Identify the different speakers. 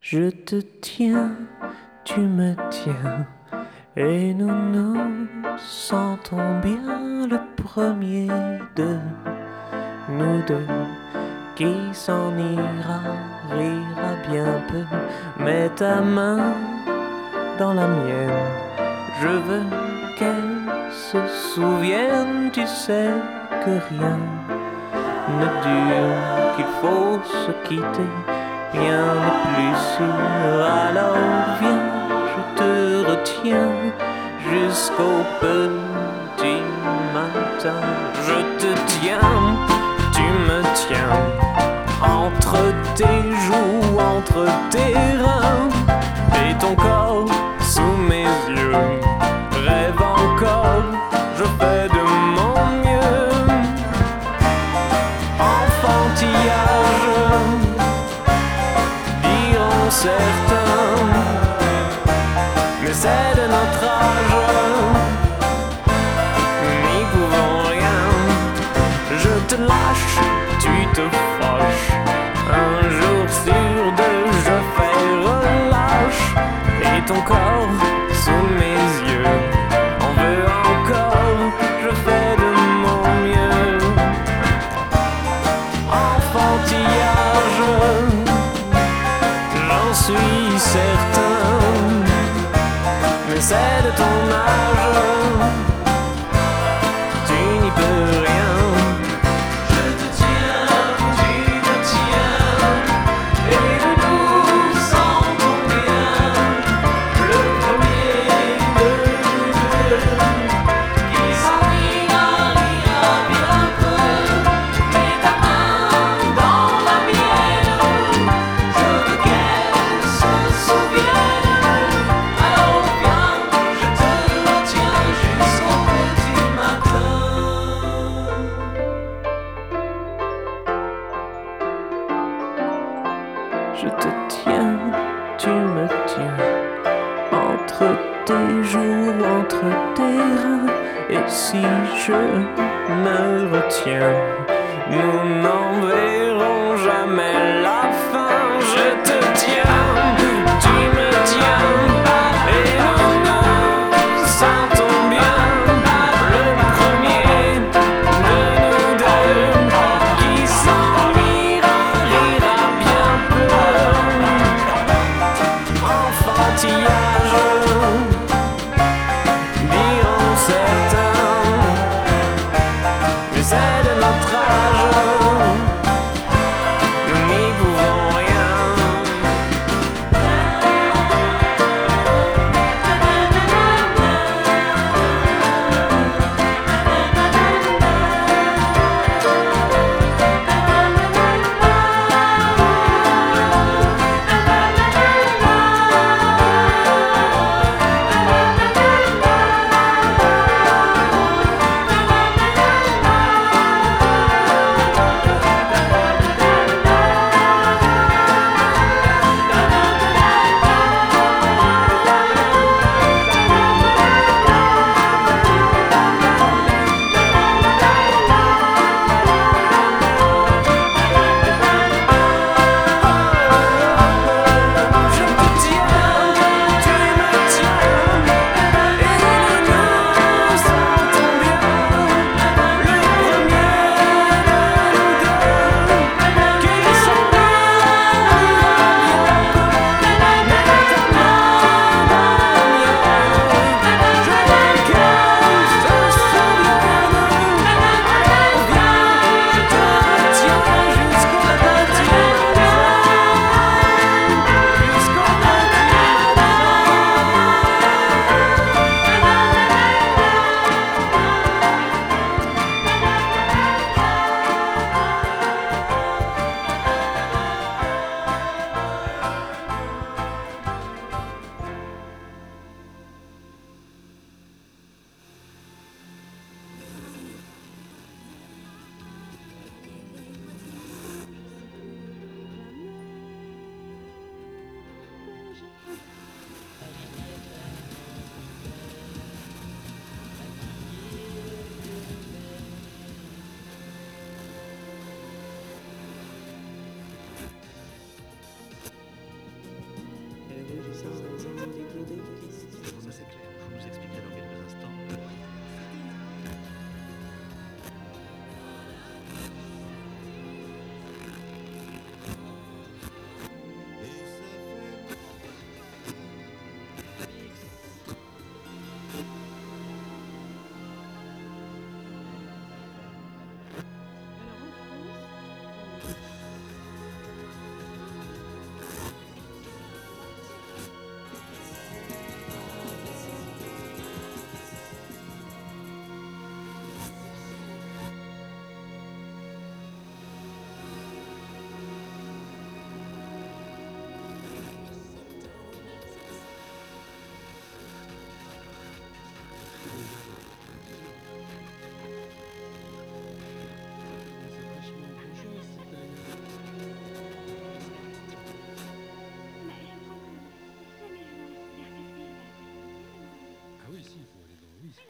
Speaker 1: Je te tiens, tu me tiens, et nous nous sentons bien le premier de nous deux qui s'en ira, rira bien peu. Mets ta main dans la mienne, je veux qu'elle se souvienne, tu sais que rien ne dure, qu'il faut se quitter. Rien n'est plus sûr, alors viens, je te retiens jusqu'au petit matin. Je te tiens, tu me tiens, entre tes joues, entre tes reins, et ton corps sous mes yeux. Rêve encore, je fais de mon mieux. Enfantillage, certain, mais c'est de notre âge, nous n'y pouvons rien. Je te lâche, tu te fâches, un jour sur deux je fais relâche, et ton corps sous mes yeux en veut encore, je fais de mon mieux. Enfantillage, j'en suis certain, mais c'est de ton âge, tu n'y peux rien. Je te tiens, tu me tiens, et nous sentons bien le premier de nous deux qui s'en ira, rira bien peu. Mets ta main dans la mienne, je veux qu'elle se souvienne. Alors viens, je te retiens jusqu'au petit matin. Je te tiens, tu me tiens, entre tes joues, entre tes reins, et si je me retiens, nous n'en verrons jamais la fin. Je te tiens, tu me tiens, et nous nous sentons bien le premier de nous deux qui s'en ira, rira bien peu. Enfantillage, diront certains, mais c'est de notre âge, nous n'y
Speaker 2: oui, si, il faut aller dans. Oui,